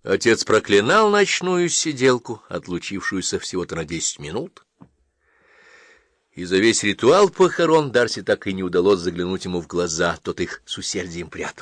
Отец проклинал ночную сиделку, отлучившуюся всего-то на 10 минут. И за весь ритуал похорон Дарси так и не удалось заглянуть ему в глаза, тот их с усердием прятал.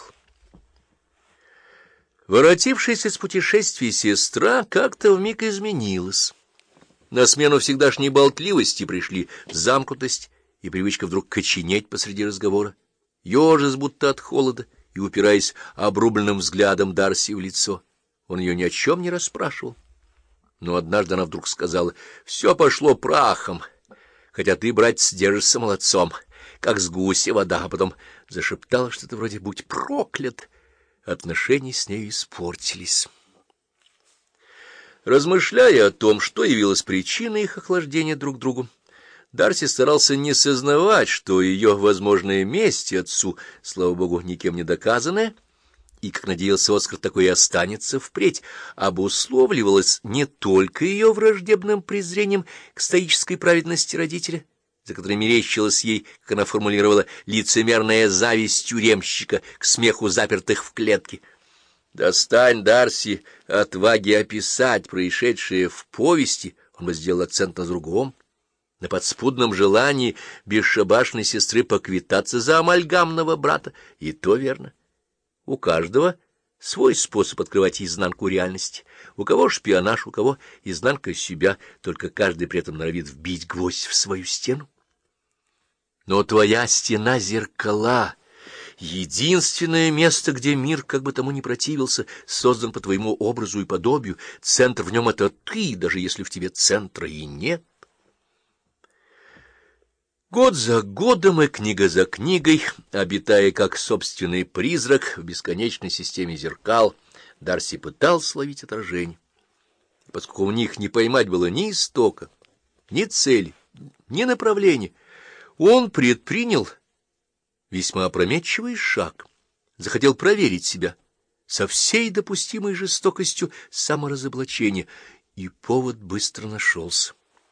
Воротившаяся с путешествия сестра как-то вмиг изменилась. На смену всегдашней болтливости пришли замкнутость и привычка вдруг коченеть посреди разговора, ежась будто от холода и упираясь обрубленным взглядом Дарси в лицо. Он ее ни о чем не расспрашивал. Но однажды она вдруг сказала: «Все пошло прахом, хотя ты, братец, держишься молодцом, как с гуся вода», а потом зашептала что-то вроде «будь проклят». Отношения с нею испортились. Размышляя о том, что явилось причиной их охлаждения друг к другу, Дарси старался не сознавать, что ее возможная месть отцу, слава богу, никем не доказанная, и, как надеялся Оскар, такое и останется впредь, обусловливалось не только ее враждебным презрением к стоической праведности родителя, за которой мерещилась ей, как она формулировала, лицемерная зависть тюремщика к смеху запертых в клетке. Достань Дарси отваги описать происшедшее в повести, он бы сделал акцент на другом, на подспудном желании бесшабашной сестры поквитаться за амальгамного брата, и то верно. У каждого свой способ открывать изнанку реальности. У кого шпионаж, у кого изнанка себя, только каждый при этом норовит вбить гвоздь в свою стену. Но твоя стена — зеркала, единственное место, где мир, как бы тому ни противился, создан по твоему образу и подобию. Центр в нем — это ты, даже если в тебе центра и нет. Год за годом и книга за книгой, обитая как собственный призрак в бесконечной системе зеркал, Дарси пытался ловить отражение. Поскольку у них не поймать было ни истока, ни цели, ни направления, он предпринял весьма опрометчивый шаг, захотел проверить себя со всей допустимой жестокостью саморазоблачения, и повод быстро нашелся.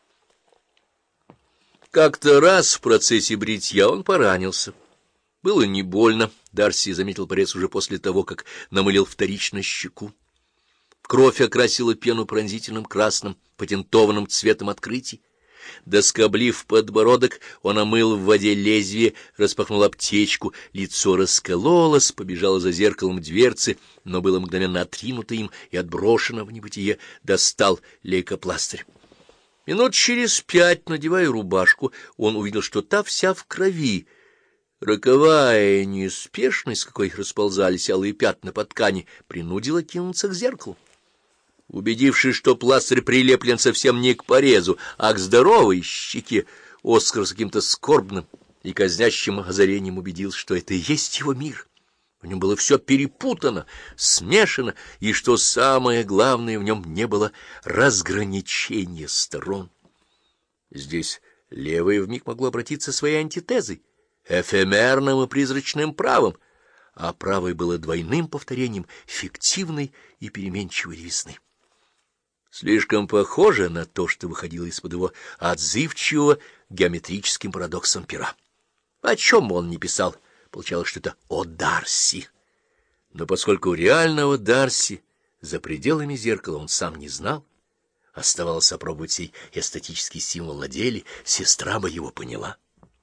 Как-то раз в процессе бритья он поранился. Было не больно, Дарси заметил порез уже после того, как намылил вторично щеку. Кровь окрасила пену пронзительным красным, патентованным цветом открытий. Доскоблив подбородок, он омыл в воде лезвие, распахнул аптечку, лицо раскололось, побежало за зеркалом дверцы, но было мгновенно отринуто им и отброшено в небытие, достал лейкопластырь. Минут через 5, надевая рубашку, он увидел, что та вся в крови. Роковая неспешность, с какой расползались алые пятна по ткани, принудила кинуться к зеркалу. Убедившись, что пластырь прилеплен совсем не к порезу, а к здоровой щеке, Оскар с каким-то скорбным и казнящим озарением убедился, что это и есть его мир. В нем было все перепутано, смешано, и, что самое главное, в нем не было разграничения сторон. Здесь левое вмиг могло обратиться своей антитезой, эфемерным и призрачным правом, а правое было двойным повторением фиктивной и переменчивой весны. Слишком похоже на то, что выходило из-под его отзывчивого геометрическим парадоксом пера. О чем он не писал, получалось, что это о Дарси. Но поскольку реального Дарси за пределами зеркала он сам не знал, оставалось опробовать сей эстетический символ на деле, сестра бы его поняла.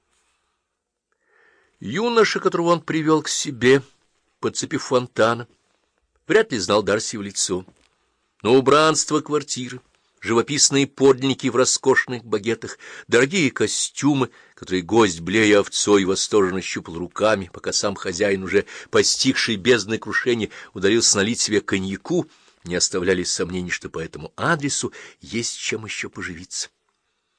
Юноша, которого он привел к себе, подцепив фонтана, вряд ли знал Дарси в лицо. Но убранство квартиры, живописные подлинники в роскошных багетах, дорогие костюмы, которые гость, блея овцой, восторженно щупал руками, пока сам хозяин, уже постигший бездны крушения, удалился налить себе коньяку, не оставляли сомнений, что по этому адресу есть чем еще поживиться.